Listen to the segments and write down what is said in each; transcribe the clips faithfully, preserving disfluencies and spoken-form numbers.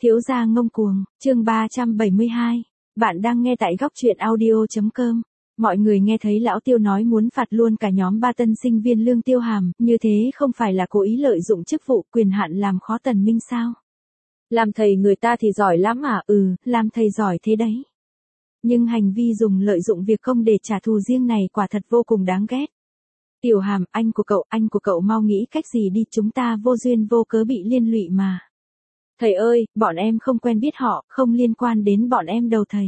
Thiếu gia ngông cuồng, chương ba trăm bảy mươi hai. Bạn đang nghe tại góc truyện audio chấm com. Mọi người nghe thấy lão Tiêu nói muốn phạt luôn cả nhóm ba tân sinh viên Lương Tiêu Hàm, như thế không phải là cố ý lợi dụng chức vụ quyền hạn làm khó Tần Minh sao? Làm thầy người ta thì giỏi lắm à? Ừ, làm thầy giỏi thế đấy. Nhưng hành vi dùng lợi dụng việc công để trả thù riêng này quả thật vô cùng đáng ghét. Tiểu Hàm, anh của cậu, anh của cậu mau nghĩ cách gì đi, chúng ta vô duyên vô cớ bị liên lụy mà. Thầy ơi, bọn em không quen biết họ, không liên quan đến bọn em đâu thầy.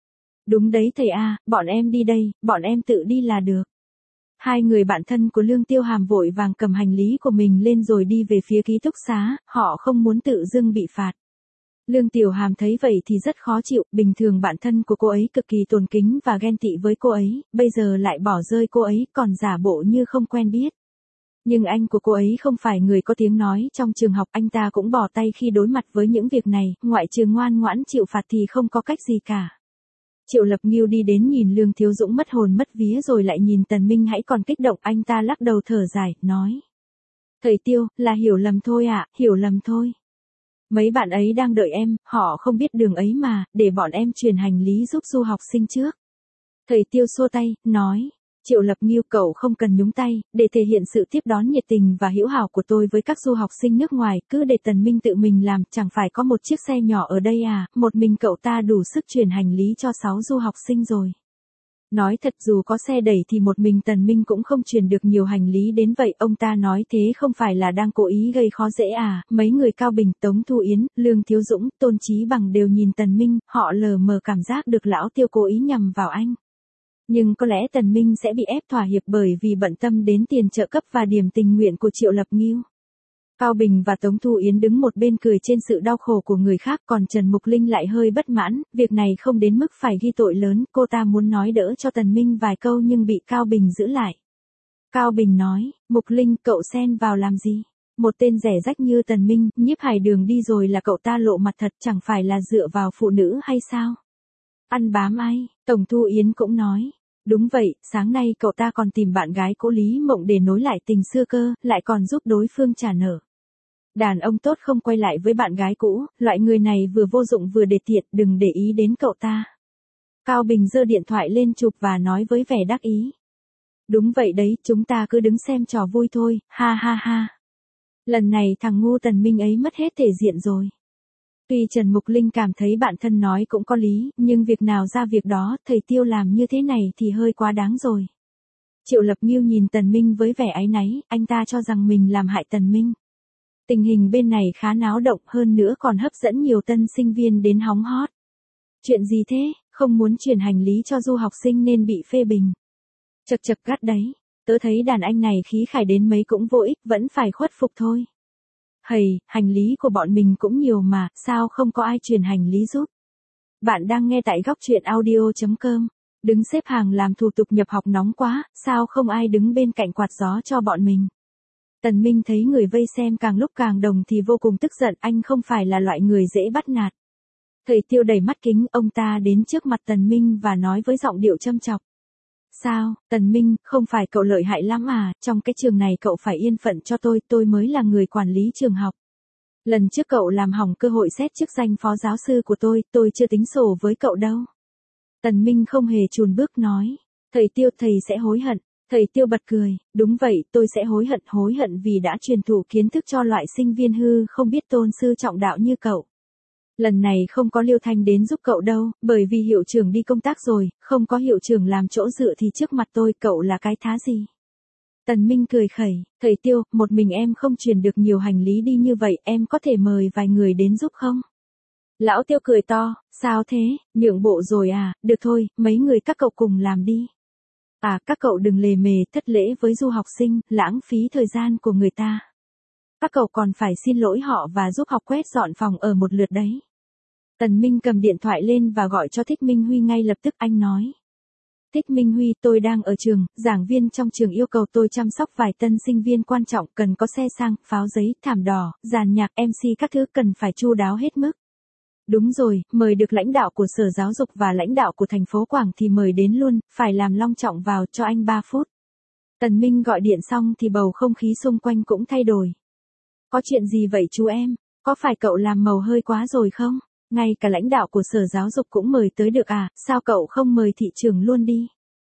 Đúng đấy thầy à, bọn em đi đây, bọn em tự đi là được. Hai người bạn thân của Lương Tiêu Hàm vội vàng cầm hành lý của mình lên rồi đi về phía ký túc xá, họ không muốn tự dưng bị phạt. Lương Tiểu Hàm thấy vậy thì rất khó chịu, bình thường bạn thân của cô ấy cực kỳ tôn kính và ghen tị với cô ấy, bây giờ lại bỏ rơi cô ấy còn giả bộ như không quen biết. Nhưng anh của cô ấy không phải người có tiếng nói trong trường học, anh ta cũng bỏ tay khi đối mặt với những việc này, ngoại trừ ngoan ngoãn chịu phạt thì không có cách gì cả. Triệu Lập Nghiêu đi đến nhìn Lương Thiếu Dũng mất hồn mất vía rồi lại nhìn Tần Minh hãy còn kích động, anh ta lắc đầu thở dài, nói. Thầy Tiêu, là hiểu lầm thôi ạ, à, hiểu lầm thôi. Mấy bạn ấy đang đợi em, họ không biết đường ấy mà, để bọn em truyền hành lý giúp du học sinh trước. Thầy Tiêu xua tay, nói. Triệu Lập Nghiêu, cậu không cần nhúng tay, để thể hiện sự tiếp đón nhiệt tình và hữu hảo của tôi với các du học sinh nước ngoài, cứ để Tần Minh tự mình làm, chẳng phải có một chiếc xe nhỏ ở đây à, một mình cậu ta đủ sức truyền hành lý cho sáu du học sinh rồi. Nói thật, dù có xe đẩy thì một mình Tần Minh cũng không truyền được nhiều hành lý đến vậy, ông ta nói thế không phải là đang cố ý gây khó dễ à, mấy người Cao Bình, Tống Thu Yến, Lương Thiếu Dũng, Tôn Chí Bằng đều nhìn Tần Minh, họ lờ mờ cảm giác được lão Tiêu cố ý nhằm vào anh. Nhưng có lẽ Tần Minh sẽ bị ép thỏa hiệp bởi vì bận tâm đến tiền trợ cấp và điểm tình nguyện của Triệu Lập Nghiêu. Cao Bình và Tống Thu Yến đứng một bên cười trên sự đau khổ của người khác, còn Trần Mục Linh lại hơi bất mãn, việc này không đến mức phải ghi tội lớn, cô ta muốn nói đỡ cho Tần Minh vài câu nhưng bị Cao Bình giữ lại. Cao Bình nói, Mục Linh, cậu xen vào làm gì? Một tên rẻ rách như Tần Minh, Nhiếp Hải Đường đi rồi là cậu ta lộ mặt thật, chẳng phải là dựa vào phụ nữ hay sao? Ăn bám ai? Tổng Thu Yến cũng nói. Đúng vậy, sáng nay cậu ta còn tìm bạn gái cũ Lý Mộng để nối lại tình xưa cơ, lại còn giúp đối phương trả nợ. Đàn ông tốt không quay lại với bạn gái cũ, loại người này vừa vô dụng vừa đề tiện, đừng để ý đến cậu ta. Cao Bình giơ điện thoại lên chụp và nói với vẻ đắc ý. Đúng vậy đấy, chúng ta cứ đứng xem trò vui thôi, ha ha ha. Lần này thằng ngu Tần Minh ấy mất hết thể diện rồi. Tuy Trần Mục Linh cảm thấy bạn thân nói cũng có lý, nhưng việc nào ra việc đó, thầy Tiêu làm như thế này thì hơi quá đáng rồi. Triệu Lập Nghiêu nhìn Tần Minh với vẻ áy náy, anh ta cho rằng mình làm hại Tần Minh. Tình hình bên này khá náo động, hơn nữa còn hấp dẫn nhiều tân sinh viên đến hóng hot. Chuyện gì thế, không muốn chuyển hành lý cho du học sinh nên bị phê bình. Chật chật gắt đấy, tớ thấy đàn anh này khí khải đến mấy cũng vô ích, vẫn phải khuất phục thôi. Hầy, hành lý của bọn mình cũng nhiều mà, sao không có ai truyền hành lý giúp? Bạn đang nghe tại góc truyện audio chấm com. Đứng xếp hàng làm thủ tục nhập học nóng quá, sao không ai đứng bên cạnh quạt gió cho bọn mình? Tần Minh thấy người vây xem càng lúc càng đồng thì vô cùng tức giận, anh không phải là loại người dễ bắt nạt. Thầy Tiêu đầy mắt kính, ông ta đến trước mặt Tần Minh và nói với giọng điệu châm chọc. Sao, Tần Minh, không phải cậu lợi hại lắm à, trong cái trường này cậu phải yên phận cho tôi, tôi mới là người quản lý trường học. Lần trước cậu làm hỏng cơ hội xét chức danh phó giáo sư của tôi, tôi chưa tính sổ với cậu đâu. Tần Minh không hề chùn bước nói, thầy Tiêu, thầy sẽ hối hận. Thầy Tiêu bật cười, đúng vậy, tôi sẽ hối hận, hối hận vì đã truyền thụ kiến thức cho loại sinh viên hư không biết tôn sư trọng đạo như cậu. Lần này không có Liêu Thanh đến giúp cậu đâu, bởi vì hiệu trưởng đi công tác rồi, không có hiệu trưởng làm chỗ dựa thì trước mặt tôi cậu là cái thá gì. Tần Minh cười khẩy, thầy Tiêu, một mình em không truyền được nhiều hành lý đi như vậy, em có thể mời vài người đến giúp không? Lão Tiêu cười to, sao thế, nhượng bộ rồi à, được thôi, mấy người các cậu cùng làm đi. À, các cậu đừng lề mề thất lễ với du học sinh, lãng phí thời gian của người ta. Các cậu còn phải xin lỗi họ và giúp học quét dọn phòng ở một lượt đấy. Tần Minh cầm điện thoại lên và gọi cho Thích Minh Huy ngay lập tức, anh nói. Thích Minh Huy, tôi đang ở trường, giảng viên trong trường yêu cầu tôi chăm sóc vài tân sinh viên quan trọng, cần có xe sang, pháo giấy, thảm đỏ, dàn nhạc, em xê các thứ cần phải chu đáo hết mức. Đúng rồi, mời được lãnh đạo của Sở Giáo dục và lãnh đạo của thành phố Quảng thì mời đến luôn, phải làm long trọng vào, cho anh ba phút. Tần Minh gọi điện xong thì bầu không khí xung quanh cũng thay đổi. Có chuyện gì vậy chú em? Có phải cậu làm màu hơi quá rồi không? Ngay cả lãnh đạo của sở giáo dục cũng mời tới được à, sao cậu không mời thị trưởng luôn đi?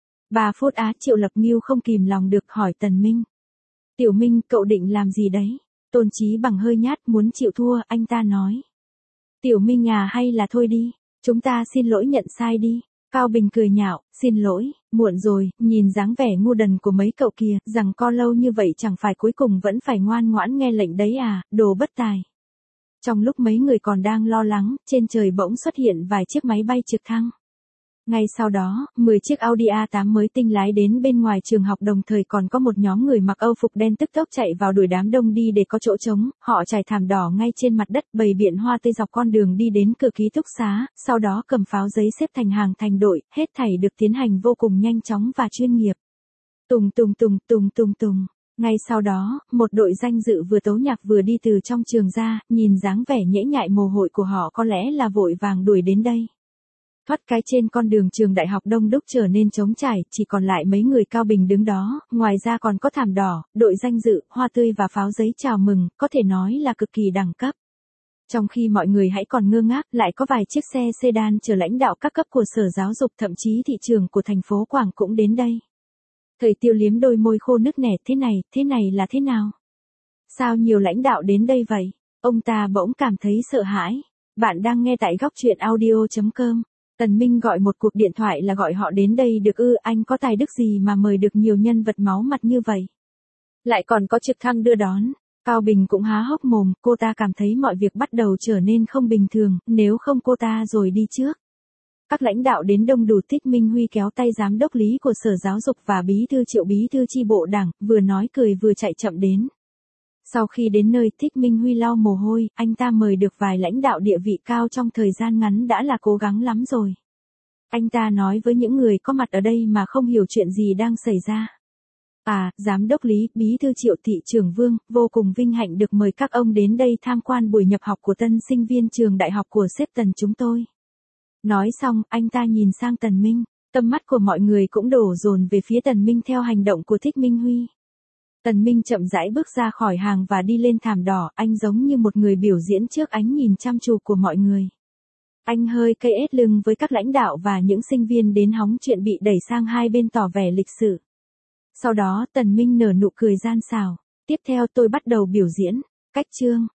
Ba phút á, Triệu Lập Ngưu không kìm lòng được hỏi Tần Minh. Tiểu Minh, cậu định làm gì đấy? Tôn Chí Bằng hơi nhát, muốn chịu thua, anh ta nói. Tiểu Minh à, hay là thôi đi, chúng ta xin lỗi nhận sai đi. Cao Bình cười nhạo, xin lỗi, muộn rồi, nhìn dáng vẻ ngu đần của mấy cậu kia, rằng co lâu như vậy chẳng phải cuối cùng vẫn phải ngoan ngoãn nghe lệnh đấy à, đồ bất tài. Trong lúc mấy người còn đang lo lắng, trên trời bỗng xuất hiện vài chiếc máy bay trực thăng. Ngay sau đó, mười chiếc Audi a tám mới tinh lái đến bên ngoài trường học, đồng thời còn có một nhóm người mặc Âu phục đen tức tốc chạy vào đuổi đám đông đi để có chỗ trống, họ trải thảm đỏ ngay trên mặt đất, bày biện hoa tươi dọc con đường đi đến cửa ký túc xá, sau đó cầm pháo giấy xếp thành hàng thành đội, hết thảy được tiến hành vô cùng nhanh chóng và chuyên nghiệp. Tùng tùng tùng tùng tùng tùng. Ngay sau đó, một đội danh dự vừa tấu nhạc vừa đi từ trong trường ra, nhìn dáng vẻ nhễ nhại mồ hôi của họ có lẽ là vội vàng đuổi đến đây. Thoát cái trên con đường trường đại học đông đúc trở nên trống trải, chỉ còn lại mấy người Cao Bình đứng đó, ngoài ra còn có thảm đỏ, đội danh dự, hoa tươi và pháo giấy chào mừng, có thể nói là cực kỳ đẳng cấp. Trong khi mọi người hãy còn ngơ ngác, lại có vài chiếc xe sedan chở lãnh đạo các cấp của sở giáo dục, thậm chí thị trường của thành phố Quảng cũng đến đây. Thời Tiêu liếm đôi môi khô nức nẻ, thế này, thế này là thế nào? Sao nhiều lãnh đạo đến đây vậy? Ông ta bỗng cảm thấy sợ hãi. Bạn đang nghe tại góc truyện audio chấm com. Tần Minh gọi một cuộc điện thoại là gọi họ đến đây được ư? Anh có tài đức gì mà mời được nhiều nhân vật máu mặt như vậy? Lại còn có trực thăng đưa đón. Cao Bình cũng há hốc mồm, cô ta cảm thấy mọi việc bắt đầu trở nên không bình thường, nếu không cô ta rồi đi trước. Các lãnh đạo đến đông đủ, Thích Minh Huy kéo tay giám đốc lý của sở giáo dục và bí thư Triệu bí thư chi bộ đảng, vừa nói cười vừa chạy chậm đến. Sau khi đến nơi, Thích Minh Huy lau mồ hôi, anh ta mời được vài lãnh đạo địa vị cao trong thời gian ngắn đã là cố gắng lắm rồi. Anh ta nói với những người có mặt ở đây mà không hiểu chuyện gì đang xảy ra. À, giám đốc lý, bí thư Triệu, thị trưởng Vương, vô cùng vinh hạnh được mời các ông đến đây tham quan buổi nhập học của tân sinh viên trường đại học của sếp Tần chúng tôi. Nói xong, anh ta nhìn sang Tần Minh, tâm mắt của mọi người cũng đổ dồn về phía Tần Minh theo hành động của Thích Minh Huy. Tần Minh chậm rãi bước ra khỏi hàng và đi lên thảm đỏ, anh giống như một người biểu diễn trước ánh nhìn chăm chú của mọi người. Anh hơi cây ết lưng với các lãnh đạo và những sinh viên đến hóng chuyện bị đẩy sang hai bên tỏ vẻ lịch sự. Sau đó Tần Minh nở nụ cười gian xảo. Tiếp theo tôi bắt đầu biểu diễn. Cách chương.